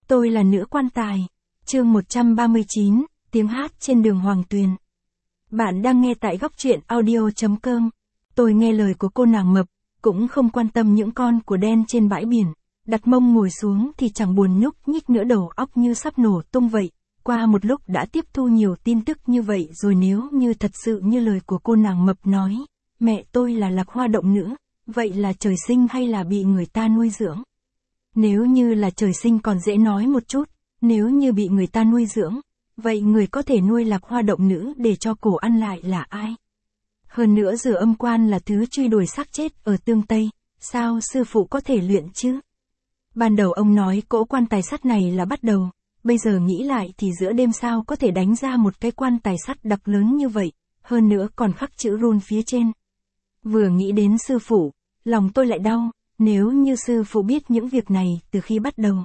Tôi là nữ quan tài. Chương 139, tiếng hát trên đường Hoàng Tuyền. Bạn đang nghe tại góc truyện audio.com. Tôi nghe lời của cô nàng mập, cũng không quan tâm những con của đen trên bãi biển. Đặt mông ngồi xuống thì chẳng buồn nhúc nhích nữa, đầu óc như sắp nổ tung vậy. Qua một lúc đã tiếp thu nhiều tin tức như vậy rồi, nếu như thật sự như lời của cô nàng mập nói, mẹ tôi là Lạc Hoa động nữ, vậy là trời sinh hay là bị người ta nuôi dưỡng? Nếu như là trời sinh còn dễ nói một chút, nếu như bị người ta nuôi dưỡng, vậy người có thể nuôi Lạc Hoa động nữ để cho cổ ăn lại là ai? Hơn nữa Dừa Âm Quan là thứ truy đuổi xác chết ở Tương Tây, sao sư phụ có thể luyện chứ? Ban đầu ông nói cỗ quan tài sắt này là bắt đầu, bây giờ nghĩ lại thì giữa đêm sao có thể đánh ra một cái quan tài sắt đặc lớn như vậy, hơn nữa còn khắc chữ rune phía trên. Vừa nghĩ đến sư phụ, lòng tôi lại đau, nếu như sư phụ biết những việc này từ khi bắt đầu,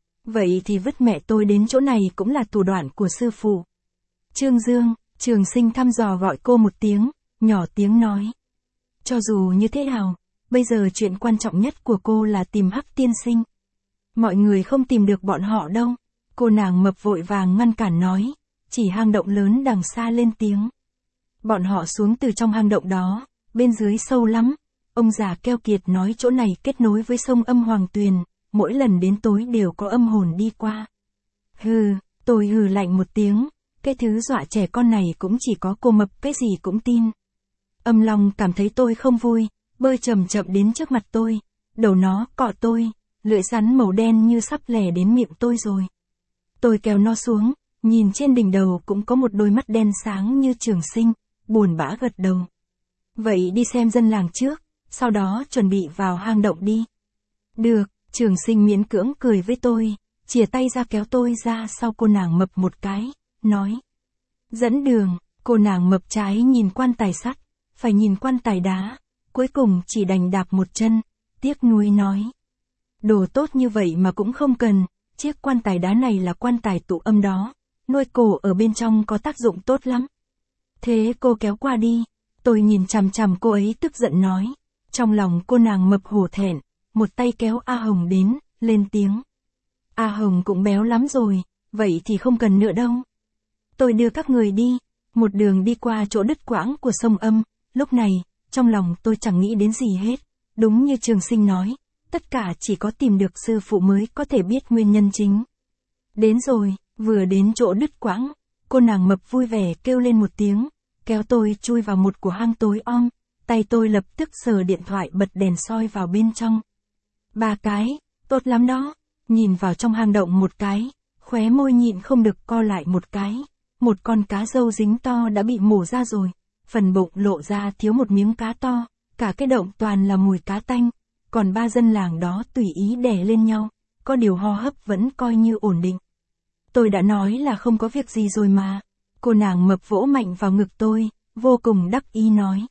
vậy thì vứt mẹ tôi đến chỗ này cũng là thủ đoạn của sư phụ. Trương Dương, Trường Sinh thăm dò gọi cô một tiếng, nhỏ tiếng nói. Cho dù như thế nào, bây giờ chuyện quan trọng nhất của cô là tìm Hắc tiên sinh. Mọi người không tìm được bọn họ đâu. Cô nàng mập vội vàng ngăn cản nói, chỉ hang động lớn đằng xa lên tiếng. Bọn họ xuống từ trong hang động đó, bên dưới sâu lắm. Ông già keo kiệt nói chỗ này kết nối với sông âm Hoàng Tuyền, mỗi lần đến tối đều có âm hồn đi qua. Hừ, tôi hừ lạnh một tiếng, cái thứ dọa trẻ con này cũng chỉ có cô mập cái gì cũng tin. Âm Long cảm thấy tôi không vui, bơi chậm chậm đến trước mặt tôi, đầu nó cọ tôi, lưỡi rắn màu đen như sắp lè đến miệng tôi rồi. Tôi kéo nó xuống, nhìn trên đỉnh đầu cũng có một đôi mắt đen sáng như Trường Sinh, buồn bã gật đầu. Vậy đi xem dân làng trước, sau đó chuẩn bị vào hang động đi. Được, Trường Sinh miễn cưỡng cười với tôi, chìa tay ra kéo tôi ra sau cô nàng mập một cái, nói. Dẫn đường, cô nàng mập trái nhìn quan tài sắt, phải nhìn quan tài đá, cuối cùng chỉ đành đạp một chân, tiếc nuối nói. Đồ tốt như vậy mà cũng không cần, chiếc quan tài đá này là quan tài tụ âm đó, nuôi cổ ở bên trong có tác dụng tốt lắm. Thế cô kéo qua đi, tôi nhìn chằm chằm cô ấy tức giận nói. Trong lòng cô nàng mập hổ thẹn, một tay kéo A Hồng đến, lên tiếng. A Hồng cũng béo lắm rồi, vậy thì không cần nữa đâu. Tôi đưa các người đi, một đường đi qua chỗ đứt quãng của sông âm, lúc này, trong lòng tôi chẳng nghĩ đến gì hết, đúng như Trường Sinh nói, tất cả chỉ có tìm được sư phụ mới có thể biết nguyên nhân chính. Đến rồi, vừa đến chỗ đứt quãng, cô nàng mập vui vẻ kêu lên một tiếng, kéo tôi chui vào một của hang tối om. Tay tôi lập tức sờ điện thoại bật đèn soi vào bên trong. 3 cái, tốt lắm đó. Nhìn vào trong hang động một cái, khóe môi nhịn không được co lại một cái. Một con cá râu dính to đã bị mổ ra rồi. Phần bụng lộ ra thiếu một miếng cá to. Cả cái động toàn là mùi cá tanh. Còn 3 dân làng đó tùy ý đè lên nhau. Có điều hô hấp vẫn coi như ổn định. Tôi đã nói là không có việc gì rồi mà. Cô nàng mập vỗ mạnh vào ngực tôi, vô cùng đắc ý nói.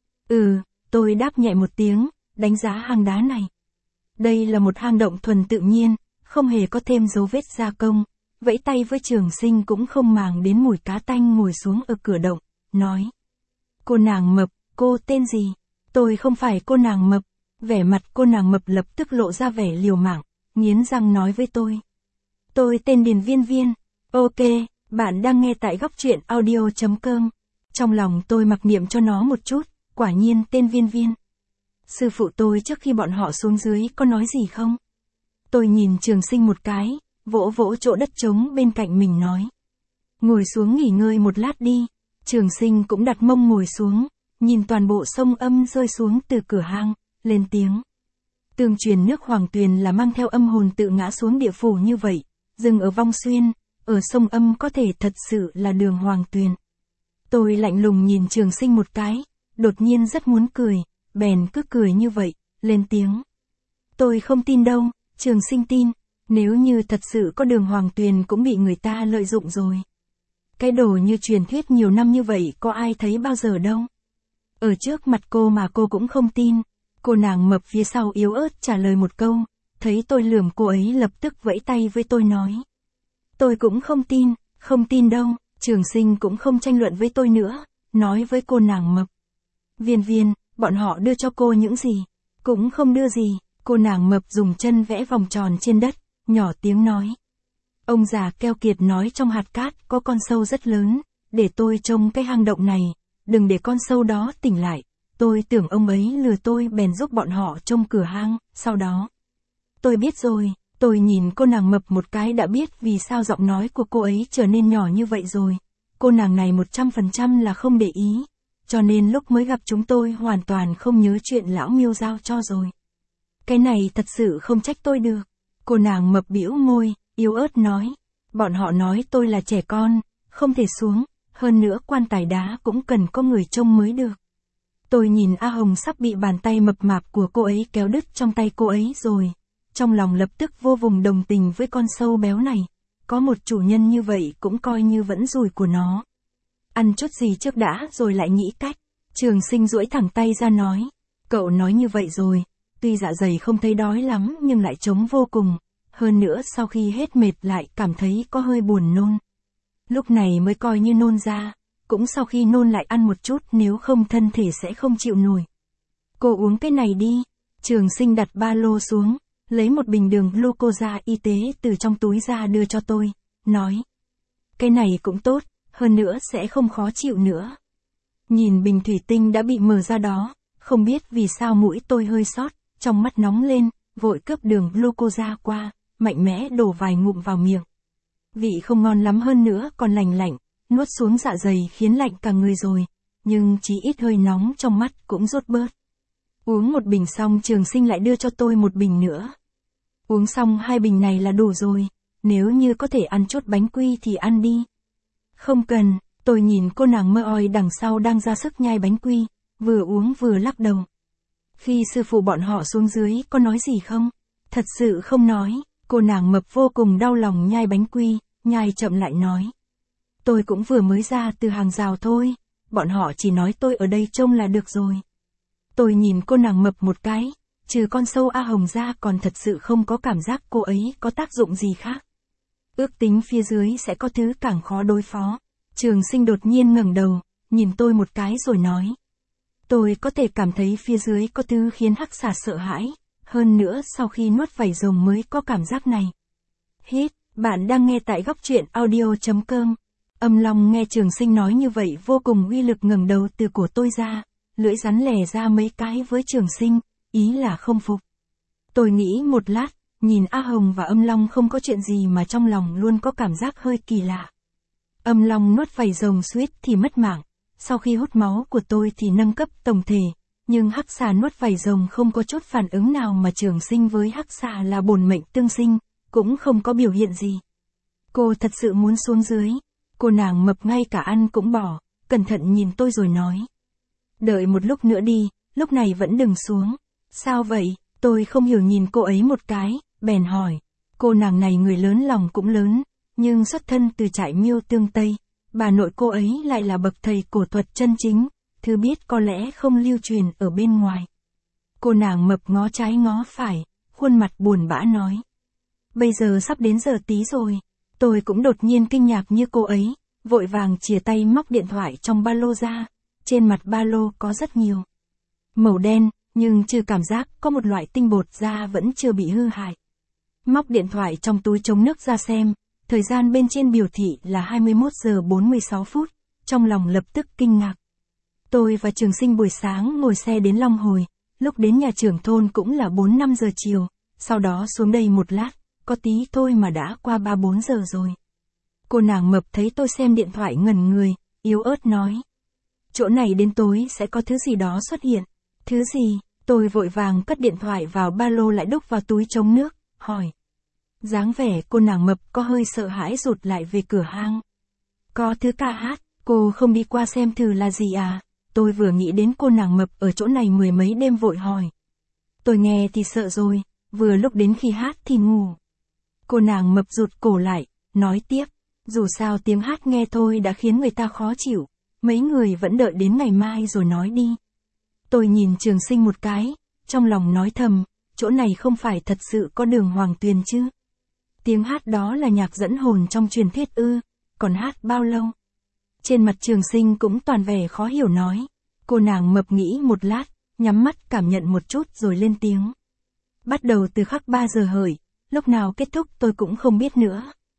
Tôi đáp nhẹ một tiếng, đánh giá hang đá này. Đây là một hang động thuần tự nhiên, không hề có thêm dấu vết gia công. Vẫy tay với Trường Sinh cũng không màng đến mùi cá tanh, ngồi xuống ở cửa động, nói. Cô nàng mập, cô tên gì? Tôi không phải cô nàng mập. Vẻ mặt cô nàng mập lập tức lộ ra vẻ liều mạng, nghiến răng nói với tôi. Tôi tên Điền Viên Viên. Ok, bạn đang nghe tại góc truyện audio.com. Trong lòng tôi mặc niệm cho nó một chút. Quả nhiên tên Viên Viên. Sư phụ tôi trước khi bọn họ xuống dưới có nói gì không? Tôi nhìn Trường Sinh một cái, vỗ vỗ chỗ đất trống bên cạnh mình nói. Ngồi xuống nghỉ ngơi một lát đi. Trường Sinh cũng đặt mông ngồi xuống, nhìn toàn bộ sông âm rơi xuống từ cửa hang, lên tiếng. Tương truyền nước Hoàng Tuyền là mang theo âm hồn tự ngã xuống địa phủ như vậy, dừng ở Vong Xuyên, ở sông âm có thể thật sự là đường Hoàng Tuyền. Tôi lạnh lùng nhìn Trường Sinh một cái. Đột nhiên rất muốn cười, bèn cứ cười như vậy, lên tiếng. Tôi không tin đâu, Trường Sinh tin, nếu như thật sự có đường Hoàng Tuyền cũng bị người ta lợi dụng rồi. Cái đồ như truyền thuyết nhiều năm như vậy có ai thấy bao giờ đâu. Ở trước mặt cô mà cô cũng không tin. Cô nàng mập phía sau yếu ớt trả lời một câu, thấy tôi lườm cô ấy lập tức vẫy tay với tôi nói. Tôi cũng không tin đâu, Trường Sinh cũng không tranh luận với tôi nữa, nói với cô nàng mập. Viên Viên, bọn họ đưa cho cô những gì? Cũng không đưa gì, cô nàng mập dùng chân vẽ vòng tròn trên đất, nhỏ tiếng nói. Ông già keo kiệt nói trong hạt cát có con sâu rất lớn, để tôi trông cái hang động này, đừng để con sâu đó tỉnh lại. Tôi tưởng ông ấy lừa tôi bèn giúp bọn họ trông cửa hang, sau đó. Tôi biết rồi, tôi nhìn cô nàng mập một cái đã biết vì sao giọng nói của cô ấy trở nên nhỏ như vậy rồi. Cô nàng này 100% là không để ý, cho nên lúc mới gặp chúng tôi hoàn toàn không nhớ chuyện lão Miêu giao cho rồi. Cái này thật sự không trách tôi được. Cô nàng mập bĩu môi, yếu ớt nói. Bọn họ nói tôi là trẻ con, không thể xuống, hơn nữa quan tài đá cũng cần có người trông mới được. Tôi nhìn A Hồng sắp bị bàn tay mập mạp của cô ấy kéo đứt trong tay cô ấy rồi. Trong lòng lập tức vô cùng đồng tình với con sâu béo này. Có một chủ nhân như vậy cũng coi như vẫn rủi của nó. Ăn chút gì trước đã rồi lại nghĩ cách. Trường Sinh duỗi thẳng tay ra nói. Cậu nói như vậy rồi, tuy dạ dày không thấy đói lắm nhưng lại trống vô cùng. Hơn nữa sau khi hết mệt lại cảm thấy có hơi buồn nôn. Lúc này mới coi như nôn ra, cũng sau khi nôn lại ăn một chút nếu không thân thể sẽ không chịu nổi. Cô uống cái này đi. Trường Sinh đặt ba lô xuống, lấy một bình đường glucosa y tế từ trong túi ra đưa cho tôi, nói. Cái này cũng tốt, hơn nữa sẽ không khó chịu nữa. Nhìn bình thủy tinh đã bị mở ra đó, không biết vì sao mũi tôi hơi sót, trong mắt nóng lên, vội cướp đường glucosa qua, mạnh mẽ đổ vài ngụm vào miệng. Vị không ngon lắm hơn nữa còn lành lạnh, nuốt xuống dạ dày khiến lạnh cả người rồi, nhưng chỉ ít hơi nóng trong mắt cũng rút bớt. Uống một bình xong Trường Sinh lại đưa cho tôi một bình nữa. Uống xong 2 bình này là đủ rồi, nếu như có thể ăn chút bánh quy thì ăn đi. Không cần, tôi nhìn cô nàng mơ oi đằng sau đang ra sức nhai bánh quy, vừa uống vừa lắc đầu. Khi sư phụ bọn họ xuống dưới có nói gì không? Thật sự không nói, cô nàng mập vô cùng đau lòng nhai bánh quy, nhai chậm lại nói. Tôi cũng vừa mới ra từ hàng rào thôi, bọn họ chỉ nói tôi ở đây trông là được rồi. Tôi nhìn cô nàng mập một cái, trừ con sâu A Hồng ra còn thật sự không có cảm giác cô ấy có tác dụng gì khác. Ước tính phía dưới sẽ có thứ càng khó đối phó. Trường Sinh đột nhiên ngẩng đầu, nhìn tôi một cái rồi nói. Tôi có thể cảm thấy phía dưới có thứ khiến hắc xà sợ hãi, hơn nữa sau khi nuốt vảy rồng mới có cảm giác này. Hít, bạn đang nghe tại góc truyện audio.com. Âm Long nghe Trường Sinh nói như vậy vô cùng uy lực ngẩng đầu từ cổ tôi ra, lưỡi rắn lè ra mấy cái với Trường Sinh, ý là không phục. Tôi nghĩ một lát, nhìn A Hồng và Âm Long không có chuyện gì mà trong lòng luôn có cảm giác hơi kỳ lạ. Âm Long nuốt vảy rồng suýt thì mất mạng, sau khi hút máu của tôi thì nâng cấp tổng thể, nhưng hắc xà nuốt vảy rồng không có chút phản ứng nào mà Trường Sinh với hắc xà là bổn mệnh tương sinh, cũng không có biểu hiện gì. Cô thật sự muốn xuống dưới. Cô nàng mập ngay cả ăn cũng bỏ, cẩn thận nhìn tôi rồi nói. Đợi một lúc nữa đi, lúc này vẫn đừng xuống. Sao vậy? Tôi không hiểu nhìn cô ấy một cái, bèn hỏi. Cô nàng này người lớn lòng cũng lớn, nhưng xuất thân từ trại Miêu Tương Tây. Bà nội cô ấy lại là bậc thầy cổ thuật chân chính, thứ biết có lẽ không lưu truyền ở bên ngoài. Cô nàng mập ngó trái ngó phải, khuôn mặt buồn bã nói. Bây giờ sắp đến giờ tí rồi. Tôi cũng đột nhiên kinh ngạc như cô ấy, vội vàng chìa tay móc điện thoại trong ba lô ra, trên mặt ba lô có rất nhiều màu đen, nhưng trừ cảm giác có một loại tinh bột da vẫn chưa bị hư hại. Móc điện thoại trong túi chống nước ra xem, thời gian bên trên biểu thị là 21 giờ 46 phút, trong lòng lập tức kinh ngạc. Tôi và Trường Sinh buổi sáng ngồi xe đến Long Hồi, lúc đến nhà trưởng thôn cũng là 4-5 giờ chiều, sau đó xuống đây một lát. Có tí thôi mà đã qua 3-4 giờ rồi. Cô nàng mập thấy tôi xem điện thoại ngẩn người, yếu ớt nói. Chỗ này đến tối sẽ có thứ gì đó xuất hiện. Thứ gì? Tôi vội vàng cất điện thoại vào ba lô lại đúc vào túi chống nước, hỏi. Dáng vẻ cô nàng mập có hơi sợ hãi rụt lại về cửa hang. Có thứ ca hát, cô không đi qua xem thử là gì à? Tôi vừa nghĩ đến cô nàng mập ở chỗ này 10 mấy đêm vội hỏi. Tôi nghe thì sợ rồi, vừa lúc đến khi hát thì ngủ. Cô nàng mập rụt cổ lại, nói tiếp, dù sao tiếng hát nghe thôi đã khiến người ta khó chịu, mấy người vẫn đợi đến ngày mai rồi nói đi. Tôi nhìn Trường Sinh một cái, trong lòng nói thầm, chỗ này không phải thật sự có đường Hoàng Tuyền chứ. Tiếng hát đó là nhạc dẫn hồn trong truyền thuyết ư, còn hát bao lâu? Trên mặt Trường Sinh cũng toàn vẻ khó hiểu nói, cô nàng mập nghĩ một lát, nhắm mắt cảm nhận một chút rồi lên tiếng. Bắt đầu từ khắc 3 giờ hởi. Lúc nào kết thúc tôi cũng không biết nữa.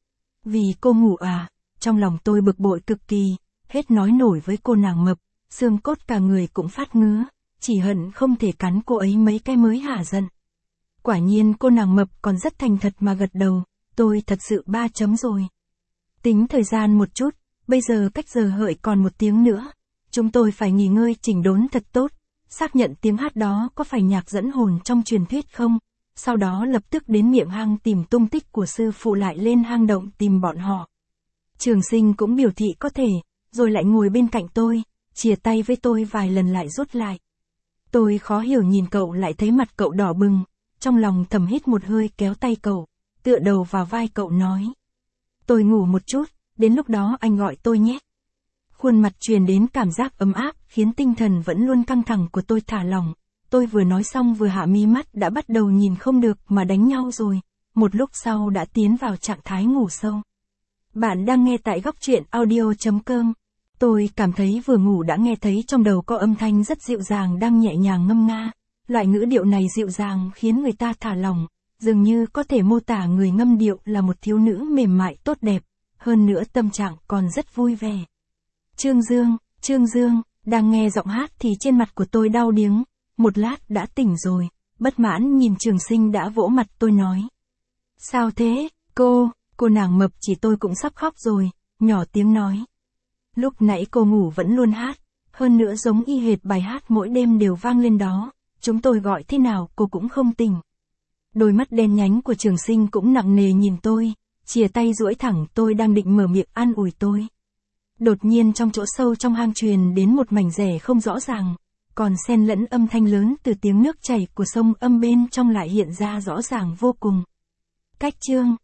Vì cô ngủ à? Trong lòng tôi bực bội cực kỳ, hết nói nổi với cô nàng mập, xương cốt cả người cũng phát ngứa, chỉ hận không thể cắn cô ấy mấy cái mới hả giận. Quả nhiên cô nàng mập còn rất thành thật mà gật đầu, tôi thật sự 3 chấm rồi. Tính thời gian một chút, bây giờ cách giờ hợi còn 1 tiếng nữa. Chúng tôi phải nghỉ ngơi chỉnh đốn thật tốt, xác nhận tiếng hát đó có phải nhạc dẫn hồn trong truyền thuyết không, sau đó lập tức đến miệng hang tìm tung tích của sư phụ lại lên hang động tìm bọn họ. Trường Sinh cũng biểu thị có thể, rồi lại ngồi bên cạnh tôi, chìa tay với tôi vài lần lại rút lại. Tôi khó hiểu nhìn cậu lại thấy mặt cậu đỏ bừng, trong lòng thầm hít một hơi kéo tay cậu, tựa đầu vào vai cậu nói. Tôi ngủ một chút, đến lúc đó anh gọi tôi nhé. Khuôn mặt truyền đến cảm giác ấm áp khiến tinh thần vẫn luôn căng thẳng của tôi thả lỏng. Tôi vừa nói xong vừa hạ mi mắt đã bắt đầu nhìn không được mà đánh nhau rồi, một lúc sau đã tiến vào trạng thái ngủ sâu. Bạn đang nghe tại góc truyện audio.com. Tôi cảm thấy vừa ngủ đã nghe thấy trong đầu có âm thanh rất dịu dàng đang nhẹ nhàng ngâm nga. Loại ngữ điệu này dịu dàng khiến người ta thả lỏng, dường như có thể mô tả người ngâm điệu là một thiếu nữ mềm mại tốt đẹp, hơn nữa tâm trạng còn rất vui vẻ. Trương Dương, đang nghe giọng hát thì trên mặt của tôi đau điếng, một lát đã tỉnh rồi, bất mãn nhìn Trường Sinh đã vỗ mặt tôi nói. Sao thế, cô nàng mập chỉ tôi cũng sắp khóc rồi, nhỏ tiếng nói. Lúc nãy cô ngủ vẫn luôn hát, hơn nữa giống y hệt bài hát mỗi đêm đều vang lên đó, chúng tôi gọi thế nào cô cũng không tỉnh. Đôi mắt đen nhánh của Trường Sinh cũng nặng nề nhìn tôi, chìa tay duỗi thẳng tôi đang định mở miệng an ủi tôi. Đột nhiên trong chỗ sâu trong hang truyền đến một mảnh rẻ không rõ ràng, còn xen lẫn âm thanh lớn từ tiếng nước chảy của sông âm bên trong lại hiện ra rõ ràng vô cùng. Cách chương